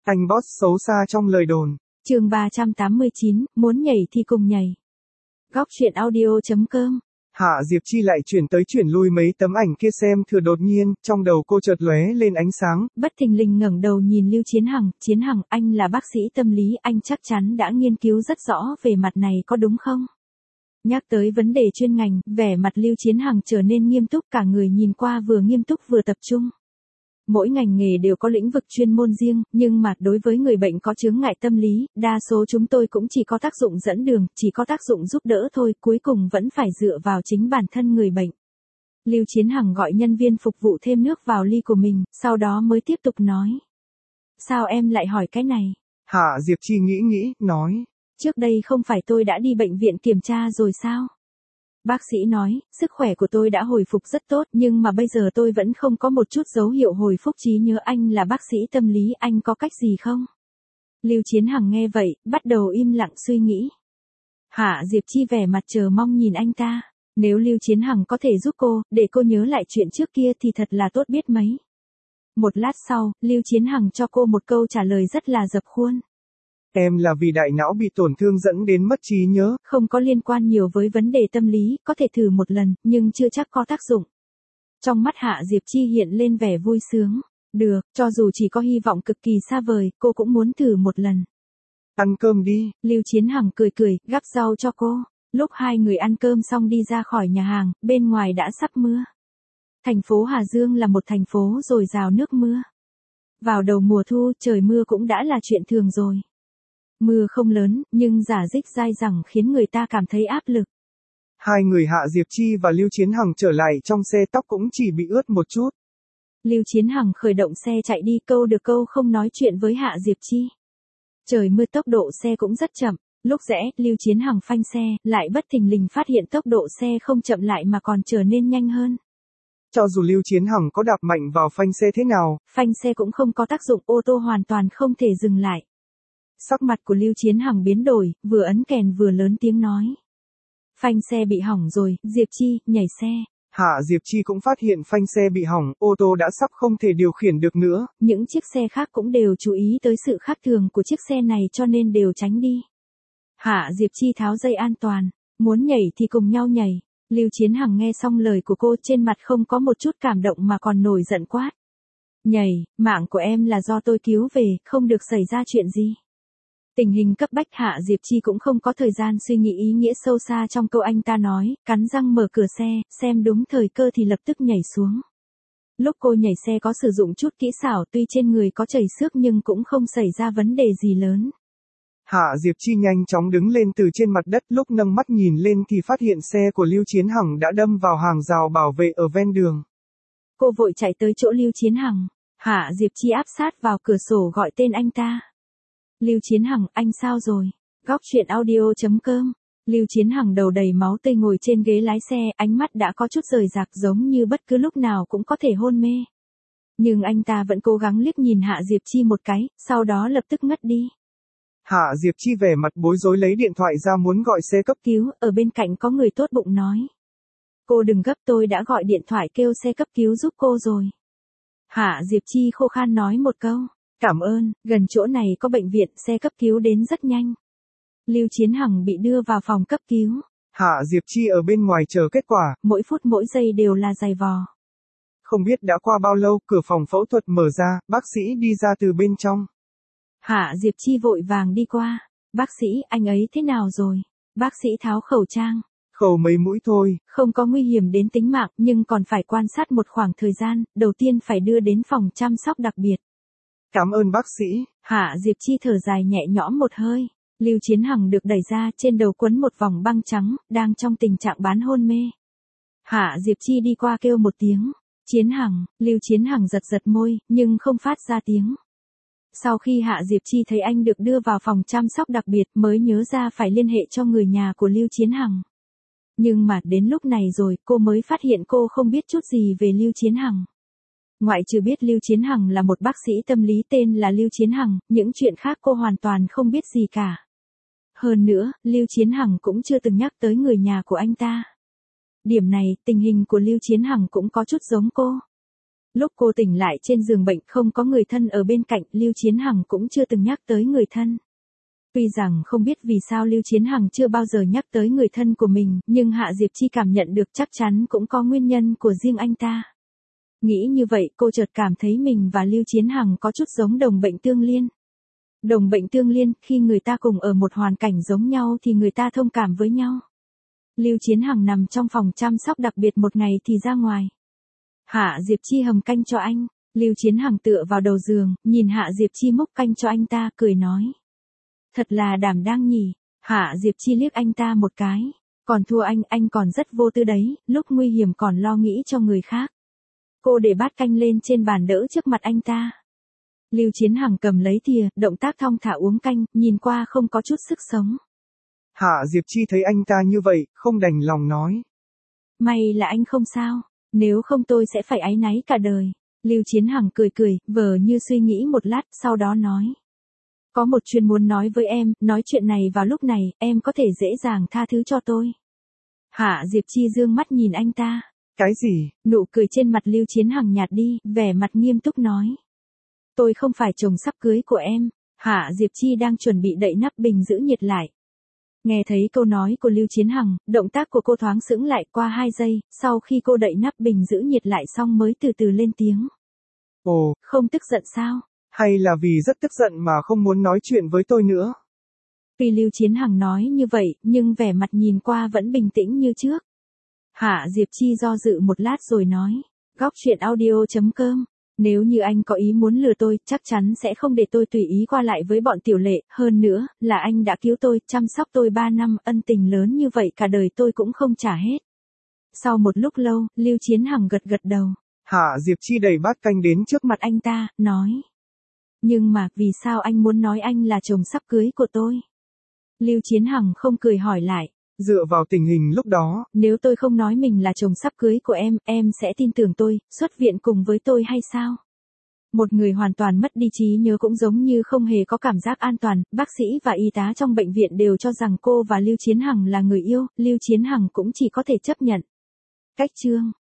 Anh boss xấu xa trong lời đồn. Chương 389, muốn nhảy thì cùng nhảy. Góc truyện audio.com. Hạ Diệp Chi lại chuyển lui mấy tấm ảnh kia xem thừa đột nhiên, trong đầu cô chợt lóe lên ánh sáng. Bất thình lình ngẩng đầu nhìn Lưu Chiến Hằng, anh là bác sĩ tâm lý, anh chắc chắn đã nghiên cứu rất rõ về mặt này có đúng không? Nhắc tới vấn đề chuyên ngành, vẻ mặt Lưu Chiến Hằng trở nên nghiêm túc, cả người nhìn qua vừa nghiêm túc vừa tập trung. Mỗi ngành nghề đều có lĩnh vực chuyên môn riêng, nhưng mà đối với người bệnh có chướng ngại tâm lý, đa số chúng tôi cũng chỉ có tác dụng dẫn đường, chỉ có tác dụng giúp đỡ thôi, cuối cùng vẫn phải dựa vào chính bản thân người bệnh. Lưu Chiến Hằng gọi nhân viên phục vụ thêm nước vào ly của mình, sau đó mới tiếp tục nói. Sao em lại hỏi cái này? Hạ Diệp Chi nghĩ, nói. Trước đây không phải tôi đã đi bệnh viện kiểm tra rồi sao? Bác sĩ nói, sức khỏe của tôi đã hồi phục rất tốt nhưng mà bây giờ tôi vẫn không có một chút dấu hiệu hồi phục trí nhớ. Anh là bác sĩ tâm lý, anh có cách gì không? Lưu Chiến Hằng nghe vậy, bắt đầu im lặng suy nghĩ. Hạ Diệp Chi vẻ mặt chờ mong nhìn anh ta. Nếu Lưu Chiến Hằng có thể giúp cô, để cô nhớ lại chuyện trước kia thì thật là tốt biết mấy. Một lát sau, Lưu Chiến Hằng cho cô một câu trả lời rất là dập khuôn. Em là vì đại não bị tổn thương dẫn đến mất trí nhớ. Không có liên quan nhiều với vấn đề tâm lý, có thể thử một lần, nhưng chưa chắc có tác dụng. Trong mắt Hạ Diệp Chi hiện lên vẻ vui sướng. Được, cho dù chỉ có hy vọng cực kỳ xa vời, cô cũng muốn thử một lần. Ăn cơm đi. Lưu Chiến Hằng cười, gắp rau cho cô. Lúc hai người ăn cơm xong đi ra khỏi nhà hàng, bên ngoài đã sắp mưa. Thành phố Hà Dương là một thành phố dồi dào nước mưa. Vào đầu mùa thu, trời mưa cũng đã là chuyện thường rồi. Mưa không lớn, nhưng rả rích dai dẳng khiến người ta cảm thấy áp lực. Hai người Hạ Diệp Chi và Lưu Chiến Hằng trở lại trong xe, tóc cũng chỉ bị ướt một chút. Lưu Chiến Hằng khởi động xe chạy đi, câu được câu không nói chuyện với Hạ Diệp Chi. Trời mưa tốc độ xe cũng rất chậm, lúc rẽ, Lưu Chiến Hằng phanh xe, lại bất thình lình phát hiện tốc độ xe không chậm lại mà còn trở nên nhanh hơn. Cho dù Lưu Chiến Hằng có đạp mạnh vào phanh xe thế nào, phanh xe cũng không có tác dụng, ô tô hoàn toàn không thể dừng lại. Sắc mặt của Lưu Chiến Hằng biến đổi, vừa ấn kèn vừa lớn tiếng nói. Phanh xe bị hỏng rồi, Diệp Chi, nhảy xe. Hạ Diệp Chi cũng phát hiện phanh xe bị hỏng, ô tô đã sắp không thể điều khiển được nữa. Những chiếc xe khác cũng đều chú ý tới sự khác thường của chiếc xe này cho nên đều tránh đi. Hạ Diệp Chi tháo dây an toàn, muốn nhảy thì cùng nhau nhảy. Lưu Chiến Hằng nghe xong lời của cô, trên mặt không có một chút cảm động mà còn nổi giận quát. Nhảy, mạng của em là do tôi cứu về, không được xảy ra chuyện gì. Tình hình cấp bách, Hạ Diệp Chi cũng không có thời gian suy nghĩ ý nghĩa sâu xa trong câu anh ta nói, cắn răng mở cửa xe, xem đúng thời cơ thì lập tức nhảy xuống. Lúc cô nhảy xe có sử dụng chút kỹ xảo, tuy trên người có chảy xước nhưng cũng không xảy ra vấn đề gì lớn. Hạ Diệp Chi nhanh chóng đứng lên từ trên mặt đất, lúc nâng mắt nhìn lên thì phát hiện xe của Lưu Chiến Hằng đã đâm vào hàng rào bảo vệ ở ven đường. Cô vội chạy tới chỗ Lưu Chiến Hằng, Hạ Diệp Chi áp sát vào cửa sổ gọi tên anh ta. Lưu Chiến Hằng, anh sao rồi? Góc truyện audio.com. Lưu Chiến Hằng đầu đầy máu tươi ngồi trên ghế lái xe, ánh mắt đã có chút rời rạc giống như bất cứ lúc nào cũng có thể hôn mê. Nhưng anh ta vẫn cố gắng liếc nhìn Hạ Diệp Chi một cái, sau đó lập tức ngất đi. Hạ Diệp Chi vẻ mặt bối rối lấy điện thoại ra muốn gọi xe cấp cứu, ở bên cạnh có người tốt bụng nói. Cô đừng gấp, tôi đã gọi điện thoại kêu xe cấp cứu giúp cô rồi. Hạ Diệp Chi khô khan nói một câu. Cảm ơn, gần chỗ này có bệnh viện, xe cấp cứu đến rất nhanh. Lưu Chiến Hằng bị đưa vào phòng cấp cứu. Hạ Diệp Chi ở bên ngoài chờ kết quả. Mỗi phút mỗi giây đều là giày vò. Không biết đã qua bao lâu, cửa phòng phẫu thuật mở ra, bác sĩ đi ra từ bên trong. Hạ Diệp Chi vội vàng đi qua. Bác sĩ, anh ấy thế nào rồi? Bác sĩ tháo khẩu trang. Khẩu mấy mũi thôi. Không có nguy hiểm đến tính mạng, nhưng còn phải quan sát một khoảng thời gian, đầu tiên phải đưa đến phòng chăm sóc đặc biệt. Cảm ơn bác sĩ. Hạ Diệp Chi thở dài nhẹ nhõm một hơi. Lưu Chiến Hằng được đẩy ra, trên đầu quấn một vòng băng trắng, đang trong tình trạng bán hôn mê. Hạ Diệp Chi đi qua kêu một tiếng. Chiến Hằng, Lưu Chiến Hằng giật giật môi, nhưng không phát ra tiếng. Sau khi Hạ Diệp Chi thấy anh được đưa vào phòng chăm sóc đặc biệt mới nhớ ra phải liên hệ cho người nhà của Lưu Chiến Hằng. Nhưng mà đến lúc này rồi cô mới phát hiện cô không biết chút gì về Lưu Chiến Hằng. Ngoại trừ biết Lưu Chiến Hằng là một bác sĩ tâm lý tên là Lưu Chiến Hằng, những chuyện khác cô hoàn toàn không biết gì cả. Hơn nữa, Lưu Chiến Hằng cũng chưa từng nhắc tới người nhà của anh ta. Điểm này, tình hình của Lưu Chiến Hằng cũng có chút giống cô. Lúc cô tỉnh lại trên giường bệnh không có người thân ở bên cạnh, Lưu Chiến Hằng cũng chưa từng nhắc tới người thân. Tuy rằng không biết vì sao Lưu Chiến Hằng chưa bao giờ nhắc tới người thân của mình, nhưng Hạ Diệp Chi cảm nhận được chắc chắn cũng có nguyên nhân của riêng anh ta. Nghĩ như vậy cô chợt cảm thấy mình và Lưu Chiến Hằng có chút giống đồng bệnh tương liên. Đồng bệnh tương liên, khi người ta cùng ở một hoàn cảnh giống nhau thì người ta thông cảm với nhau. Lưu Chiến Hằng nằm trong phòng chăm sóc đặc biệt một ngày thì ra ngoài. Hạ Diệp Chi hầm canh cho anh. Lưu Chiến Hằng tựa vào đầu giường, nhìn Hạ Diệp Chi múc canh cho anh ta, cười nói. Thật là đảm đang nhỉ. Hạ Diệp Chi liếc anh ta một cái. Còn thua anh còn rất vô tư đấy, lúc nguy hiểm còn lo nghĩ cho người khác. Cô để bát canh lên trên bàn đỡ trước mặt anh ta. Lưu Chiến Hằng cầm lấy thìa, động tác thong thả uống canh, nhìn qua không có chút sức sống. Hạ Diệp Chi thấy anh ta như vậy, không đành lòng nói. May là anh không sao, nếu không tôi sẽ phải áy náy cả đời. Lưu Chiến Hằng cười cười, vờ như suy nghĩ một lát, sau đó nói. Có một chuyện muốn nói với em, nói chuyện này vào lúc này, em có thể dễ dàng tha thứ cho tôi. Hạ Diệp Chi dương mắt nhìn anh ta. Cái gì? Nụ cười trên mặt Lưu Chiến Hằng nhạt đi, vẻ mặt nghiêm túc nói. Tôi không phải chồng sắp cưới của em. Hạ Diệp Chi đang chuẩn bị đậy nắp bình giữ nhiệt lại. Nghe thấy câu nói của Lưu Chiến Hằng, động tác của cô thoáng sững lại qua 2 giây, sau khi cô đậy nắp bình giữ nhiệt lại xong mới từ từ lên tiếng. Ồ, không tức giận sao? Hay là vì rất tức giận mà không muốn nói chuyện với tôi nữa? Tuy Lưu Chiến Hằng nói như vậy, nhưng vẻ mặt nhìn qua vẫn bình tĩnh như trước. Hạ Diệp Chi do dự một lát rồi nói. Góc chuyện audio.com. Nếu như anh có ý muốn lừa tôi, chắc chắn sẽ không để tôi tùy ý qua lại với bọn Tiểu Lệ, hơn nữa, là anh đã cứu tôi, chăm sóc tôi 3 năm, ân tình lớn như vậy cả đời tôi cũng không trả hết. Sau một lúc lâu, Lưu Chiến Hằng gật gật đầu. Hạ Diệp Chi đẩy bát canh đến trước mặt anh ta, nói. Nhưng mà, vì sao anh muốn nói anh là chồng sắp cưới của tôi? Lưu Chiến Hằng không cười hỏi lại. Dựa vào tình hình lúc đó, nếu tôi không nói mình là chồng sắp cưới của em sẽ tin tưởng tôi, xuất viện cùng với tôi hay sao? Một người hoàn toàn mất đi trí nhớ cũng giống như không hề có cảm giác an toàn, bác sĩ và y tá trong bệnh viện đều cho rằng cô và Lưu Chiến Hằng là người yêu, Lưu Chiến Hằng cũng chỉ có thể chấp nhận. Cách chương